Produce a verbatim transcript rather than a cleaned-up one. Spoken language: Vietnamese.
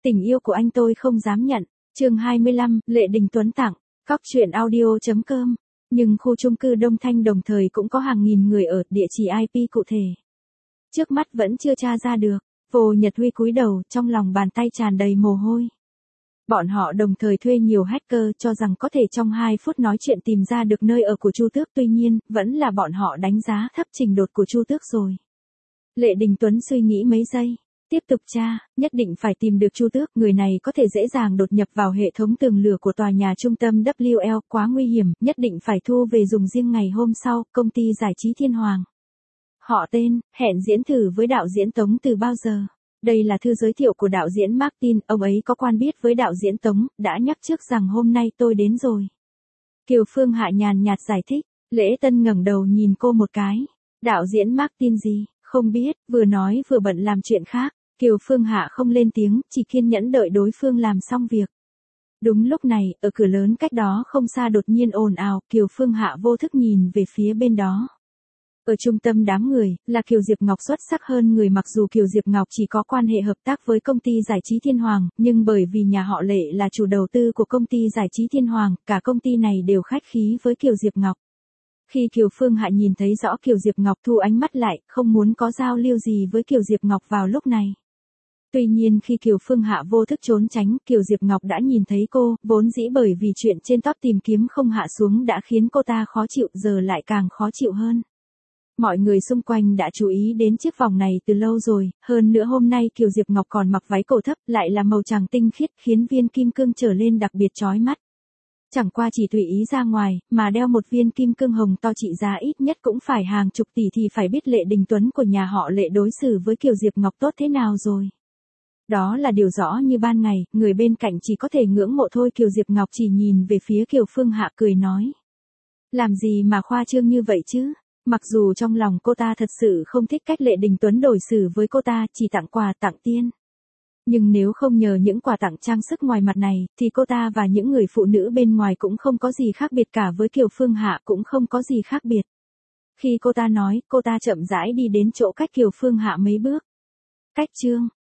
Tình yêu của anh tôi không dám nhận. Chương hai mươi lăm, Lệ Đình Tuấn tặng. Cóc truyện audio chấm com. Nhưng khu chung cư Đông Thanh đồng thời cũng có hàng nghìn người ở, địa chỉ i pê cụ thể trước mắt vẫn chưa tra ra được. Vô Nhật Huy cúi đầu, trong lòng bàn tay tràn đầy mồ hôi. Bọn họ đồng thời thuê nhiều hacker cho rằng có thể trong hai phút nói chuyện tìm ra được nơi ở của Chu Tước, tuy nhiên, vẫn là bọn họ đánh giá thấp trình độ của Chu Tước rồi. Lệ Đình Tuấn suy nghĩ mấy giây. Tiếp tục tra, nhất định phải tìm được Chu Tước, người này có thể dễ dàng đột nhập vào hệ thống tường lửa của tòa nhà trung tâm W L, quá nguy hiểm, nhất định phải thu về dùng riêng. Ngày hôm sau, công ty giải trí Thiên Hoàng. Họ tên, hẹn diễn thử với đạo diễn Tống từ bao giờ? Đây là thư giới thiệu của đạo diễn Martin, ông ấy có quan biết với đạo diễn Tống, đã nhắc trước rằng hôm nay tôi đến rồi. Kiều Phương Hạ nhàn nhạt giải thích, Lễ Tân ngẩng đầu nhìn cô một cái. Đạo diễn Martin gì, không biết, vừa nói vừa bận làm chuyện khác. Kiều Phương Hạ không lên tiếng, chỉ kiên nhẫn đợi đối phương làm xong việc. Đúng lúc này, ở cửa lớn cách đó không xa đột nhiên ồn ào, Kiều Phương Hạ vô thức nhìn về phía bên đó. Ở trung tâm đám người, là Kiều Diệp Ngọc xuất sắc hơn người. Mặc dù Kiều Diệp Ngọc chỉ có quan hệ hợp tác với công ty giải trí Thiên Hoàng, nhưng bởi vì nhà họ Lệ là chủ đầu tư của công ty giải trí Thiên Hoàng, cả công ty này đều khách khí với Kiều Diệp Ngọc. Khi Kiều Phương Hạ nhìn thấy rõ Kiều Diệp Ngọc thu ánh mắt lại, không muốn có giao lưu gì với Kiều Diệp Ngọc vào lúc này. Tuy nhiên khi Kiều Phương Hạ vô thức trốn tránh, Kiều Diệp Ngọc đã nhìn thấy cô, vốn dĩ bởi vì chuyện trên top tìm kiếm không hạ xuống đã khiến cô ta khó chịu, giờ lại càng khó chịu hơn. Mọi người xung quanh đã chú ý đến chiếc vòng này từ lâu rồi, hơn nữa hôm nay Kiều Diệp Ngọc còn mặc váy cổ thấp, lại là màu trắng tinh khiết, khiến viên kim cương trở lên đặc biệt chói mắt. Chẳng qua chỉ tùy ý ra ngoài, mà đeo một viên kim cương hồng to trị giá ít nhất cũng phải hàng chục tỷ thì phải biết Lệ Đình Tuấn của nhà họ Lệ đối xử với Kiều Diệp Ngọc tốt thế nào rồi. Đó là điều rõ như ban ngày, người bên cạnh chỉ có thể ngưỡng mộ thôi. Kiều Diệp Ngọc chỉ nhìn về phía Kiều Phương Hạ cười nói. Làm gì mà khoa trương như vậy chứ? Mặc dù trong lòng cô ta thật sự không thích cách Lệ Đình Tuấn đối xử với cô ta, chỉ tặng quà tặng tiền. Nhưng nếu không nhờ những quà tặng trang sức ngoài mặt này, thì cô ta và những người phụ nữ bên ngoài cũng không có gì khác biệt cả, với Kiều Phương Hạ cũng không có gì khác biệt. Khi cô ta nói, cô ta chậm rãi đi đến chỗ cách Kiều Phương Hạ mấy bước. Cách Trương,